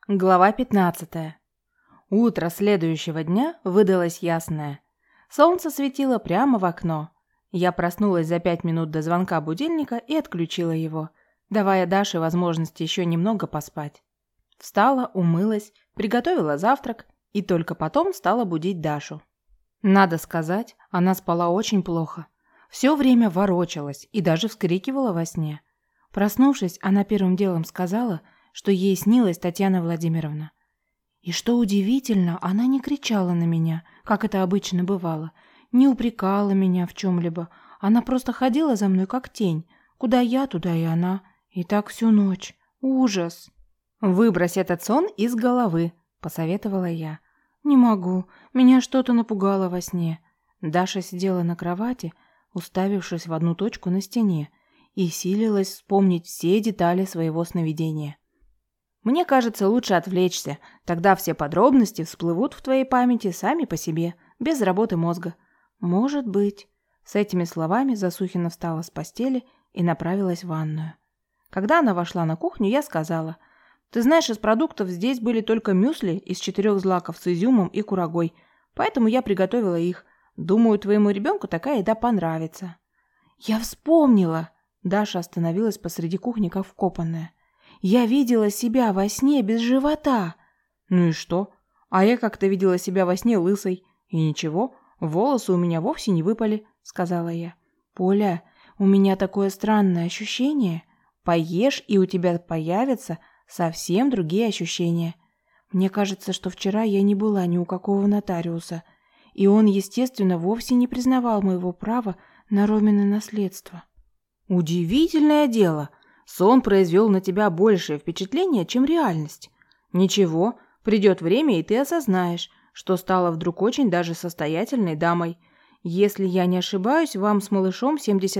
Глава 15. Утро следующего дня выдалось ясное. Солнце светило прямо в окно. Я проснулась за 5 минут до звонка будильника и отключила его, давая Даше возможность еще немного поспать. Встала, умылась, приготовила завтрак и только потом стала будить Дашу. Надо сказать, она спала очень плохо. Все время ворочалась и даже вскрикивала во сне. Проснувшись, она первым делом сказала, что ей снилась Татьяна Владимировна. И что удивительно, она не кричала на меня, как это обычно бывало, не упрекала меня в чем-либо. Она просто ходила за мной как тень. Куда я, туда и она. И так всю ночь. Ужас. «Выбрось этот сон из головы», – посоветовала я. «Не могу. Меня что-то напугало во сне». Даша сидела на кровати, уставившись в одну точку на стене, и силилась вспомнить все детали своего сновидения. «Мне кажется, лучше отвлечься, тогда все подробности всплывут в твоей памяти сами по себе, без работы мозга». «Может быть». С этими словами Засухина встала с постели и направилась в ванную. Когда она вошла на кухню, я сказала: «Ты знаешь, из продуктов здесь были только мюсли из 4 злаков с изюмом и курагой, поэтому я приготовила их. Думаю, твоему ребенку такая еда понравится». «Я вспомнила!» Даша остановилась посреди кухни, как вкопанная. «Я видела себя во сне без живота». «Ну и что? А я как-то видела себя во сне лысой. И ничего, волосы у меня вовсе не выпали», — сказала я. «Поля, у меня такое странное ощущение. Поешь, и у тебя появятся совсем другие ощущения. Мне кажется, что вчера я не была ни у какого нотариуса, и он, естественно, вовсе не признавал моего права на Ромины наследство». «Удивительное дело. Сон произвел на тебя большее впечатление, чем реальность. Ничего, придет время, и ты осознаешь, что стала вдруг очень даже состоятельной дамой. Если я не ошибаюсь, вам с малышом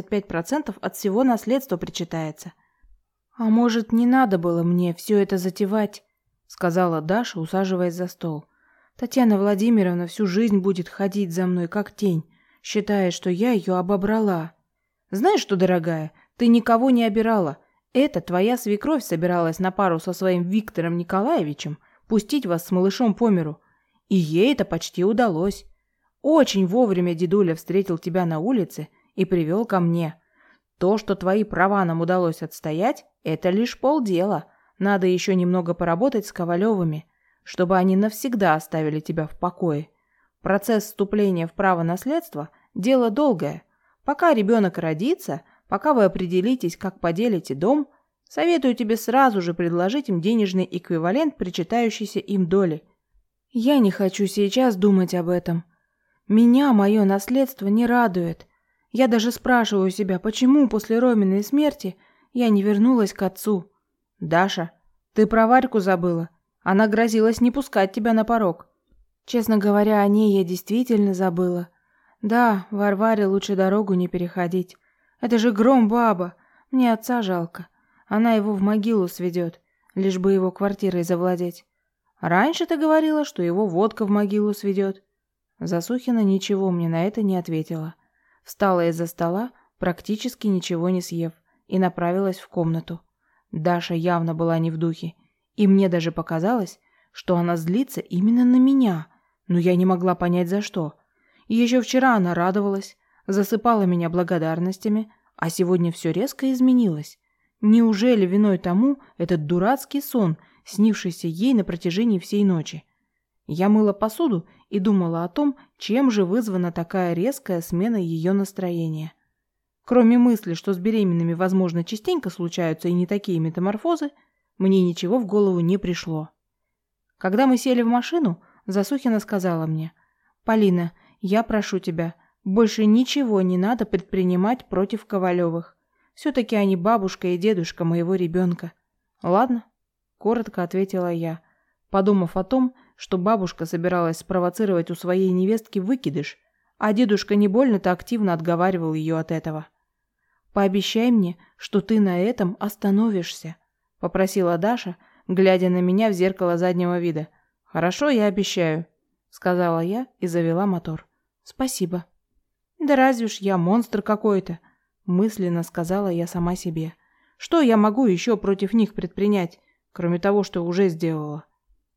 75% от всего наследства причитается». «А может, не надо было мне все это затевать?» — сказала Даша, усаживаясь за стол. «Татьяна Владимировна всю жизнь будет ходить за мной, как тень, считая, что я ее обобрала». «Знаешь что, дорогая, ты никого не обирала. Это твоя свекровь собиралась на пару со своим Виктором Николаевичем пустить вас с малышом по миру. И ей это почти удалось. Очень вовремя дедуля встретил тебя на улице и привел ко мне. То, что твои права нам удалось отстоять, это лишь полдела. Надо еще немного поработать с Ковалевыми, чтобы они навсегда оставили тебя в покое. Процесс вступления в право наследства – дело долгое. Пока ребенок родится, пока вы определитесь, как поделите дом, советую тебе сразу же предложить им денежный эквивалент причитающейся им доли». «Я не хочу сейчас думать об этом. Меня мое наследство не радует. Я даже спрашиваю себя, почему после Роминой смерти я не вернулась к отцу». «Даша, ты про Варьку забыла. Она грозилась не пускать тебя на порог». «Честно говоря, о ней я действительно забыла. Да, Варваре лучше дорогу не переходить. Это же Гром-баба. Мне отца жалко. Она его в могилу сведет, лишь бы его квартирой завладеть. Раньше ты говорила, что его водка в могилу сведет». Засухина ничего мне на это не ответила. Встала из-за стола, практически ничего не съев, и направилась в комнату. Даша явно была не в духе, и мне даже показалось, что она злится именно на меня, но я не могла понять, за что. И еще вчера она радовалась, засыпала меня благодарностями, а сегодня все резко изменилось. Неужели виной тому этот дурацкий сон, снившийся ей на протяжении всей ночи? Я мыла посуду и думала о том, чем же вызвана такая резкая смена ее настроения. Кроме мысли, что с беременными, возможно, частенько случаются и не такие метаморфозы, мне ничего в голову не пришло. Когда мы сели в машину, Засухина сказала мне: «Полина, я прошу тебя, больше ничего не надо предпринимать против Ковалевых. Все-таки они бабушка и дедушка моего ребенка». «Ладно», — коротко ответила я, подумав о том, что бабушка собиралась спровоцировать у своей невестки выкидыш, а дедушка не больно-то активно отговаривал ее от этого. «Пообещай мне, что ты на этом остановишься», — попросила Даша, глядя на меня в зеркало заднего вида. «Хорошо, я обещаю», — сказала я и завела мотор. «Спасибо». «Да разве ж я монстр какой-то», — мысленно сказала я сама себе. «Что я могу еще против них предпринять, кроме того, что уже сделала?»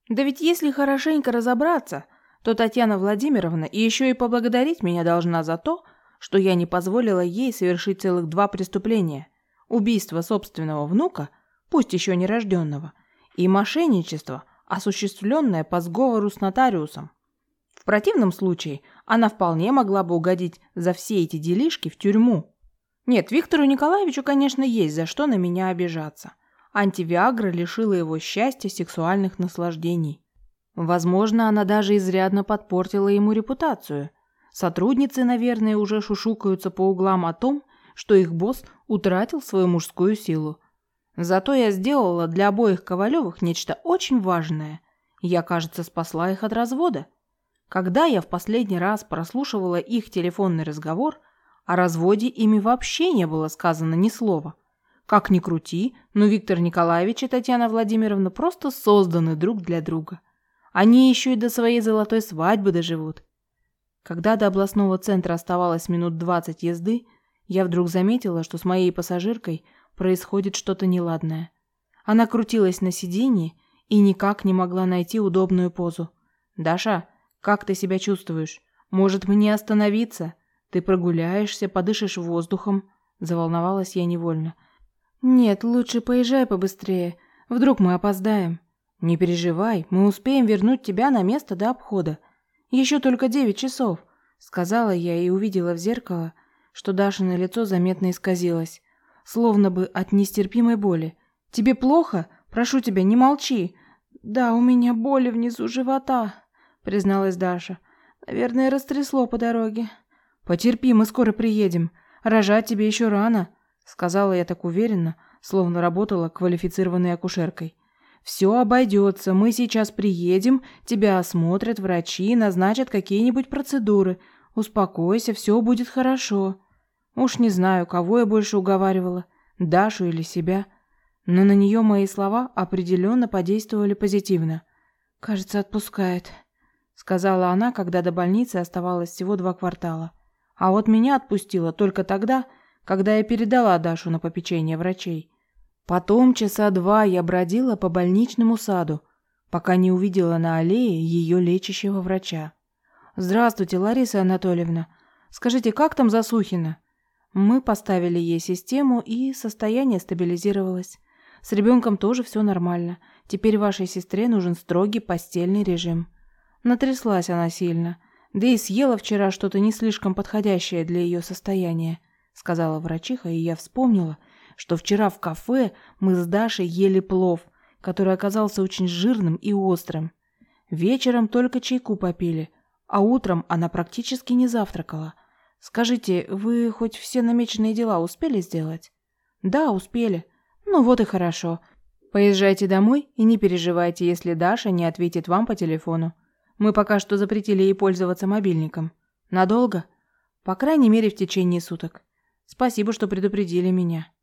Да ведь если хорошенько разобраться, то Татьяна Владимировна и еще и поблагодарить меня должна за то, что я не позволила ей совершить целых 2 преступления: убийство собственного внука, пусть еще нерожденного, и мошенничество, осуществленное по сговору с нотариусом. В противном случае она вполне могла бы угодить за все эти делишки в тюрьму. Нет, Виктору Николаевичу, конечно, есть за что на меня обижаться. Антивиагра лишила его счастья сексуальных наслаждений. Возможно, она даже изрядно подпортила ему репутацию. Сотрудницы, наверное, уже шушукаются по углам о том, что их босс утратил свою мужскую силу. Зато я сделала для обоих Ковалевых нечто очень важное. Я, кажется, спасла их от развода. Когда я в последний раз прослушивала их телефонный разговор, о разводе ими вообще не было сказано ни слова. Как ни крути, но Виктор Николаевич и Татьяна Владимировна просто созданы друг для друга. Они еще и до своей золотой свадьбы доживут. Когда до областного центра оставалось минут 20 езды, я вдруг заметила, что с моей пассажиркой происходит что-то неладное. Она крутилась на сиденье и никак не могла найти удобную позу. «Даша, как ты себя чувствуешь? Может, мне остановиться? Ты прогуляешься, подышишь воздухом?» Заволновалась я невольно. «Нет, лучше поезжай побыстрее. Вдруг мы опоздаем». «Не переживай, мы успеем вернуть тебя на место до обхода. Еще только 9 часов», — сказала я и увидела в зеркало, что Дашино лицо заметно исказилось, словно бы от нестерпимой боли. «Тебе плохо? Прошу тебя, не молчи». «Да, у меня боли внизу живота», — призналась Даша. «Наверное, растрясло по дороге». «Потерпи, мы скоро приедем. Рожать тебе еще рано», — сказала я так уверенно, словно работала квалифицированной акушеркой. «Все обойдется, мы сейчас приедем, тебя осмотрят врачи, назначат какие-нибудь процедуры. Успокойся, все будет хорошо». Уж не знаю, кого я больше уговаривала, Дашу или себя, но на нее мои слова определенно подействовали позитивно. «Кажется, отпускает», — сказала она, когда до больницы оставалось всего 2 квартала. А вот меня отпустила только тогда, когда я передала Дашу на попечение врачей. Потом часа 2 я бродила по больничному саду, пока не увидела на аллее ее лечащего врача. «Здравствуйте, Лариса Анатольевна. Скажите, как там Засухина?» Мы поставили ей систему, и состояние стабилизировалось. С ребенком тоже все нормально. Теперь вашей сестре нужен строгий постельный режим. Натряслась она сильно. Да и съела вчера что-то не слишком подходящее для ее состояния, сказала врачиха, и я вспомнила, что вчера в кафе мы с Дашей ели плов, который оказался очень жирным и острым. Вечером только чайку попили, а утром она практически не завтракала. Скажите, вы хоть все намеченные дела успели сделать? Да, успели. Ну вот и хорошо. Поезжайте домой и не переживайте, если Даша не ответит вам по телефону. Мы пока что запретили ей пользоваться мобильником. Надолго? По крайней мере, в течение суток. Спасибо, что предупредили меня.